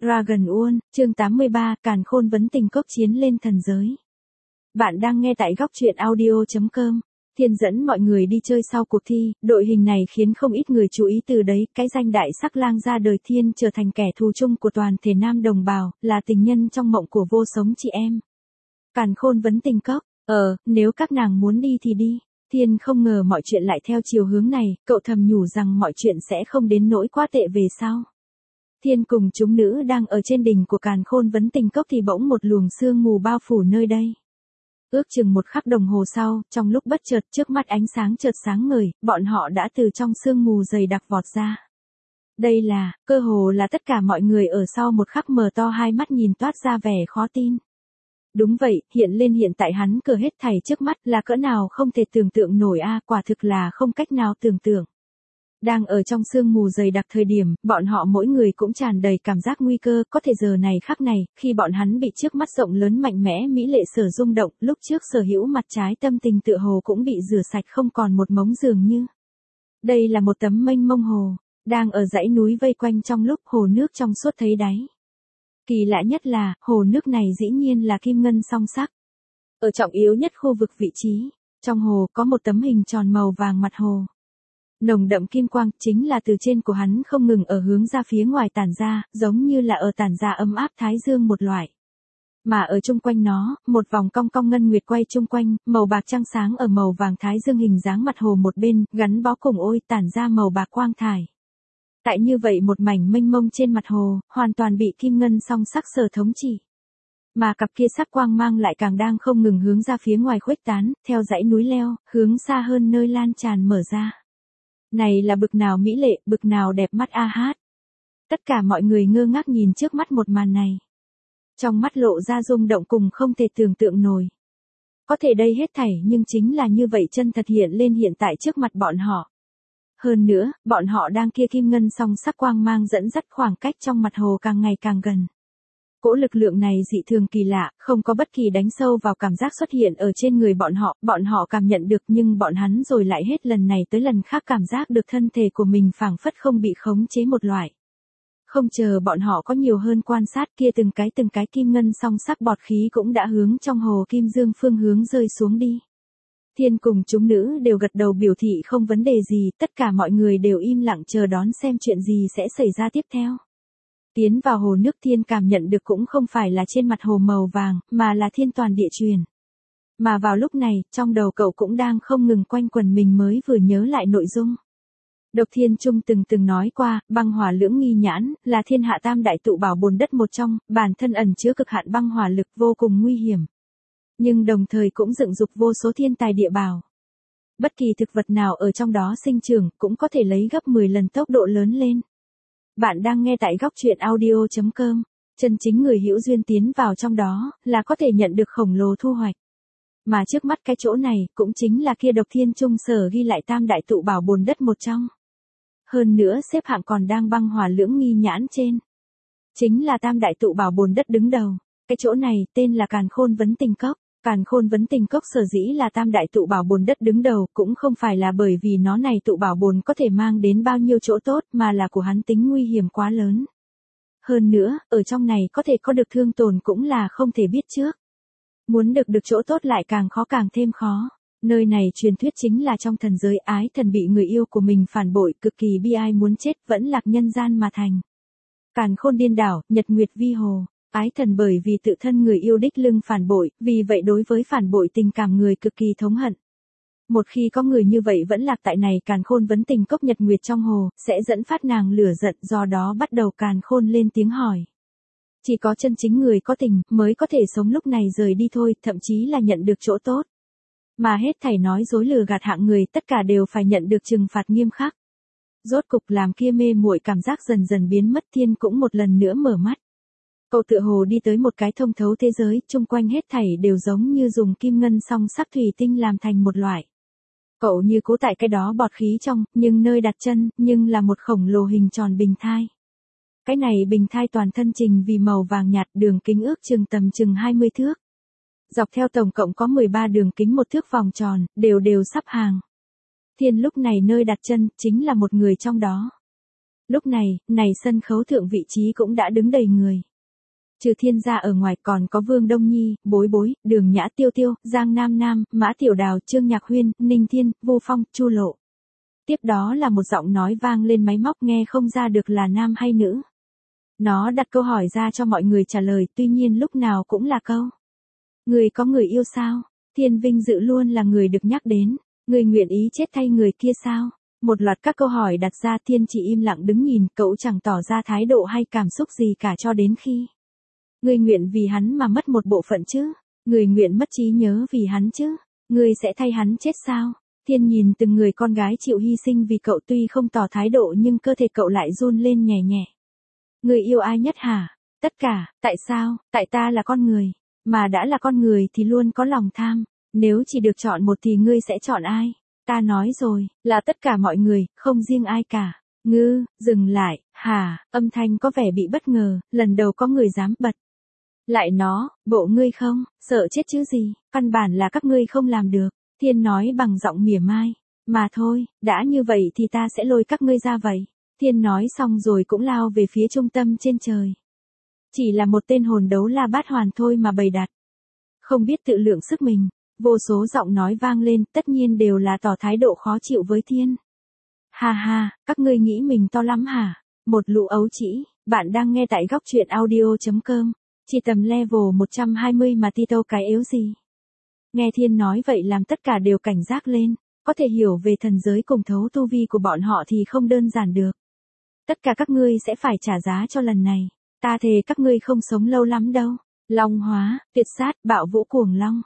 Dragon World, chương 83, Càn Khôn vấn tình cốc chiến lên thần giới. Bạn đang nghe tại góc truyện audio.com. Thiên dẫn mọi người đi chơi sau cuộc thi, đội hình này khiến không ít người chú ý từ đấy, cái danh đại sắc lang ra đời Thiên trở thành kẻ thù chung của toàn thể nam đồng bào, là tình nhân trong mộng của vô sống chị em. Càn Khôn vấn tình cốc, nếu các nàng muốn đi thì đi. Thiên không ngờ mọi chuyện lại theo chiều hướng này, cậu thầm nhủ rằng mọi chuyện sẽ không đến nỗi quá tệ về sau. Thiên cùng chúng nữ đang ở trên đỉnh của Càn Khôn vấn tình cốc thì bỗng một luồng sương mù bao phủ nơi đây. Ước chừng một khắc đồng hồ sau, trong lúc bất chợt trước mắt ánh sáng chợt sáng ngời, bọn họ đã từ trong sương mù dày đặc vọt ra. Đây là, cơ hồ là tất cả mọi người ở sau một khắc mở to hai mắt nhìn toát ra vẻ khó tin. Đúng vậy, hiện tại hắn cửa hết thảy trước mắt là cỡ nào không thể tưởng tượng nổi quả thực là không cách nào tưởng tượng. Đang ở trong sương mù dày đặc thời điểm, bọn họ mỗi người cũng tràn đầy cảm giác nguy cơ, có thể giờ này khắc này, khi bọn hắn bị trước mắt rộng lớn mạnh mẽ mỹ lệ sở rung động, lúc trước sở hữu mặt trái tâm tình tựa hồ cũng bị rửa sạch không còn một mống dường như. Đây là một tấm mênh mông hồ, đang ở dãy núi vây quanh trong lúc hồ nước trong suốt thấy đáy. Kỳ lạ nhất là, hồ nước này dĩ nhiên là kim ngân song sắc. Ở trọng yếu nhất khu vực vị trí, trong hồ có một tấm hình tròn màu vàng mặt hồ. Nồng đậm kim quang chính là từ trên của hắn không ngừng ở hướng ra phía ngoài tản ra, giống như là ở tản ra ấm áp thái dương một loại. Mà ở chung quanh nó, một vòng cong cong ngân nguyệt quay chung quanh, màu bạc trăng sáng ở màu vàng thái dương hình dáng mặt hồ một bên, gắn bó cùng ôi tản ra màu bạc quang thải. Tại như vậy một mảnh mênh mông trên mặt hồ, hoàn toàn bị kim ngân song sắc sở thống trị. Mà cặp kia sắc quang mang lại càng đang không ngừng hướng ra phía ngoài khuếch tán, theo dãy núi leo, hướng xa hơn nơi lan tràn mở ra. Này là bực nào mỹ lệ, bực nào đẹp mắt hát. Tất cả mọi người ngơ ngác nhìn trước mắt một màn này. Trong mắt lộ ra rung động cùng không thể tưởng tượng nổi. Có thể đây hết thảy nhưng chính là như vậy chân thật hiện lên hiện tại trước mặt bọn họ. Hơn nữa, bọn họ đang kia kim ngân song sắc quang mang dẫn dắt khoảng cách trong mặt hồ càng ngày càng gần. Cỗ lực lượng này dị thường kỳ lạ, không có bất kỳ đánh sâu vào cảm giác xuất hiện ở trên người bọn họ cảm nhận được nhưng bọn hắn rồi lại hết lần này tới lần khác cảm giác được thân thể của mình phảng phất không bị khống chế một loại. Không chờ bọn họ có nhiều hơn quan sát kia từng cái kim ngân song sắc bọt khí cũng đã hướng trong hồ kim dương phương hướng rơi xuống đi. Thiên cùng chúng nữ đều gật đầu biểu thị không vấn đề gì, tất cả mọi người đều im lặng chờ đón xem chuyện gì sẽ xảy ra tiếp theo. Tiến vào hồ nước Thiên cảm nhận được cũng không phải là trên mặt hồ màu vàng, mà là thiên toàn địa truyền. Mà vào lúc này, trong đầu cậu cũng đang không ngừng quanh quẩn mình mới vừa nhớ lại nội dung. Độc Thiên Trung từng nói qua, băng hỏa lưỡng nghi nhãn, là thiên hạ tam đại tụ bảo bồn đất một trong, bản thân ẩn chứa cực hạn băng hỏa lực vô cùng nguy hiểm. Nhưng đồng thời cũng dựng dục vô số thiên tài địa bảo. Bất kỳ thực vật nào ở trong đó sinh trưởng cũng có thể lấy gấp 10 lần tốc độ lớn lên. Bạn đang nghe tại góc truyện audio.com, chân chính người hữu duyên tiến vào trong đó, là có thể nhận được khổng lồ thu hoạch. Mà trước mắt cái chỗ này, cũng chính là kia Độc Thiên Trung sở ghi lại tam đại tụ bảo bồn đất một trong. Hơn nữa xếp hạng còn đang băng hỏa lưỡng nghi nhãn trên. Chính là tam đại tụ bảo bồn đất đứng đầu, cái chỗ này tên là Càn Khôn vấn tình cốc. Càn Khôn vấn tình cốc sở dĩ là tam đại tụ bảo bồn đất đứng đầu cũng không phải là bởi vì nó này tụ bảo bồn có thể mang đến bao nhiêu chỗ tốt mà là của hắn tính nguy hiểm quá lớn. Hơn nữa, ở trong này có thể có được thương tổn cũng là không thể biết trước. Muốn được chỗ tốt lại càng khó càng thêm khó. Nơi này truyền thuyết chính là trong thần giới ái thần bị người yêu của mình phản bội cực kỳ bi ai muốn chết vẫn lạc nhân gian mà thành. Càn Khôn điên đảo, nhật nguyệt vi hồ. Ái thần bởi vì tự thân người yêu đích lưng phản bội, vì vậy đối với phản bội tình cảm người cực kỳ thống hận. Một khi có người như vậy vẫn lạc tại này Càn Khôn vấn tình cốc nhật nguyệt trong hồ, sẽ dẫn phát nàng lửa giận, do đó bắt đầu Càn Khôn lên tiếng hỏi. Chỉ có chân chính người có tình mới có thể sống lúc này rời đi thôi, thậm chí là nhận được chỗ tốt. Mà hết thảy nói dối lừa gạt hạng người tất cả đều phải nhận được trừng phạt nghiêm khắc. Rốt cục làm kia mê muội cảm giác dần dần biến mất. Thiên cũng một lần nữa mở mắt. Cậu tựa hồ đi tới một cái thông thấu thế giới, chung quanh hết thảy đều giống như dùng kim ngân song sắc thủy tinh làm thành một loại. Cậu như cố tại cái đó bọt khí trong, nhưng nơi đặt chân, nhưng là một khổng lồ hình tròn bình thai. Cái này bình thai toàn thân trình vì màu vàng nhạt, đường kính ước chừng 20 thước. Dọc theo tổng cộng có 13 đường kính một thước vòng tròn, đều sắp hàng. Thiên lúc này nơi đặt chân, chính là một người trong đó. Lúc này sân khấu thượng vị trí cũng đã đứng đầy người. Trừ Thiên ra ở ngoài còn có Vương Đông Nhi, Bối Bối, Đường Nhã, Tiêu Tiêu, Giang Nam Nam, Mã Tiểu Đào, Trương Nhạc Huyên, Ninh Thiên, Vô Phong, Chu Lộ. Tiếp đó là một giọng nói vang lên máy móc nghe không ra được là nam hay nữ. Nó đặt câu hỏi ra cho mọi người trả lời, tuy nhiên lúc nào cũng là câu: người có người yêu sao? Thiên vinh dự luôn là người được nhắc đến. Người nguyện ý chết thay người kia sao? Một loạt các câu hỏi đặt ra, Thiên chỉ im lặng đứng nhìn, cậu chẳng tỏ ra thái độ hay cảm xúc gì cả cho đến khi: người nguyện vì hắn mà mất một bộ phận chứ? Người nguyện mất trí nhớ vì hắn chứ? Người sẽ thay hắn chết sao? Thiên nhìn từng người con gái chịu hy sinh vì cậu, tuy không tỏ thái độ nhưng cơ thể cậu lại run lên nhẹ nhẹ. Người yêu ai nhất hả? Tất cả. Tại sao? Tại ta là con người. Mà đã là con người thì luôn có lòng tham. Nếu chỉ được chọn một thì ngươi sẽ chọn ai? Ta nói rồi, là tất cả mọi người, không riêng ai cả. Ngư, dừng lại, hả? Âm thanh có vẻ bị bất ngờ, lần đầu có người dám bật lại nó, bộ ngươi không, sợ chết chứ gì, căn bản là các ngươi không làm được. Thiên nói bằng giọng mỉa mai. Mà thôi, đã như vậy thì ta sẽ lôi các ngươi ra vậy. Thiên nói xong rồi cũng lao về phía trung tâm trên trời. Chỉ là một tên hồn đấu la bát hoàn thôi mà bày đặt. Không biết tự lượng sức mình, vô số giọng nói vang lên, tất nhiên đều là tỏ thái độ khó chịu với Thiên. Ha ha, các ngươi nghĩ mình to lắm hả? Một lũ ấu trĩ, bạn đang nghe tại góc truyện audio.com. Chỉ tầm level 120 mà Tito cái yếu gì? Nghe Thiên nói vậy làm tất cả đều cảnh giác lên, có thể hiểu về thần giới cùng thấu tu vi của bọn họ thì không đơn giản được. Tất cả các ngươi sẽ phải trả giá cho lần này, ta thề các ngươi không sống lâu lắm đâu. Long hóa, tuyệt sát, bạo vũ cuồng long,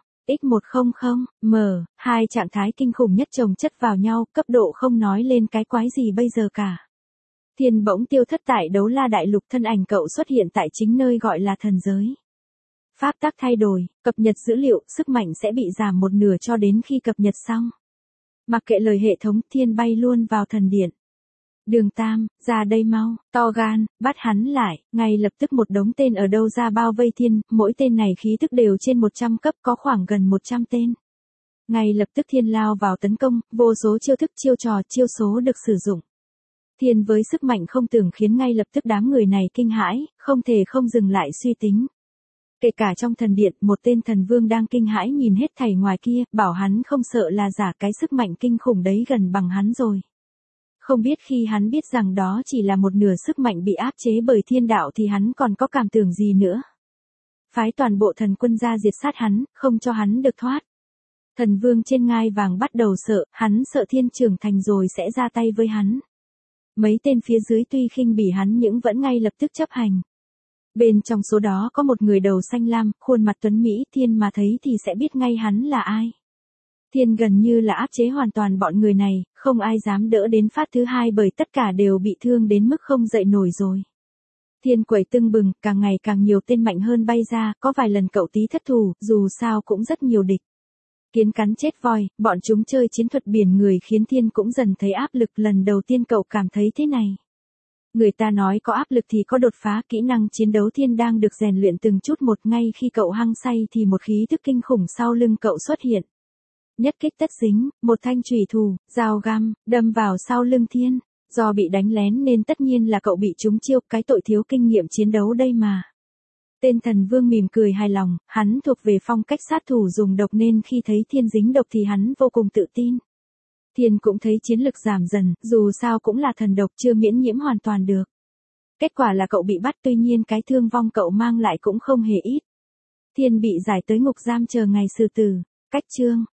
X100, hai trạng thái kinh khủng nhất chồng chất vào nhau, cấp độ không nói lên cái quái gì bây giờ cả. Thiên bỗng tiêu thất tại đấu la đại lục, thân ảnh cậu xuất hiện tại chính nơi gọi là thần giới. Pháp tắc thay đổi, cập nhật dữ liệu, sức mạnh sẽ bị giảm một nửa cho đến khi cập nhật xong. Mặc kệ lời hệ thống, Thiên bay luôn vào thần điện. Đường Tam, ra đây mau, to gan, bắt hắn lại, ngay lập tức một đống tên ở đâu ra bao vây Thiên, mỗi tên này khí tức đều trên 100 cấp, có khoảng gần 100 tên. Ngay lập tức Thiên lao vào tấn công, vô số chiêu thức, chiêu trò, chiêu số được sử dụng. Thiên với sức mạnh không tưởng khiến ngay lập tức đám người này kinh hãi, không thể không dừng lại suy tính. Kể cả trong thần điện, một tên thần vương đang kinh hãi nhìn hết thảy ngoài kia, bảo hắn không sợ là giả, cái sức mạnh kinh khủng đấy gần bằng hắn rồi. Không biết khi hắn biết rằng đó chỉ là một nửa sức mạnh bị áp chế bởi thiên đạo thì hắn còn có cảm tưởng gì nữa. Phái toàn bộ thần quân ra diệt sát hắn, không cho hắn được thoát. Thần vương trên ngai vàng bắt đầu sợ, hắn sợ Thiên trưởng thành rồi sẽ ra tay với hắn. Mấy tên phía dưới tuy khinh bỉ hắn nhưng vẫn ngay lập tức chấp hành. Bên trong số đó có một người đầu xanh lam, khuôn mặt tuấn Mỹ, Thiên mà thấy thì sẽ biết ngay hắn là ai. Thiên gần như là áp chế hoàn toàn bọn người này, không ai dám đỡ đến phát thứ hai bởi tất cả đều bị thương đến mức không dậy nổi rồi. Thiên quẩy tưng bừng, càng ngày càng nhiều tên mạnh hơn bay ra, có vài lần cậu tí thất thủ, dù sao cũng rất nhiều địch. Kiến cắn chết voi, bọn chúng chơi chiến thuật biển người khiến Thiên cũng dần thấy áp lực, lần đầu tiên cậu cảm thấy thế này. Người ta nói có áp lực thì có đột phá, kỹ năng chiến đấu Thiên đang được rèn luyện từng chút một, ngay khi cậu hăng say thì một khí thức kinh khủng sau lưng cậu xuất hiện. Nhất kích tất dính, một thanh chùy thủ, dao găm, đâm vào sau lưng Thiên. Do bị đánh lén nên tất nhiên là cậu bị trúng chiêu, cái tội thiếu kinh nghiệm chiến đấu đây mà. Tên thần vương mỉm cười hài lòng, hắn thuộc về phong cách sát thủ dùng độc nên khi thấy Thiên dính độc thì hắn vô cùng tự tin. Thiên cũng thấy chiến lực giảm dần, dù sao cũng là thần độc chưa miễn nhiễm hoàn toàn được. Kết quả là cậu bị bắt, tuy nhiên cái thương vong cậu mang lại cũng không hề ít. Thiên bị giải tới ngục giam chờ ngày xử tử. Cách chương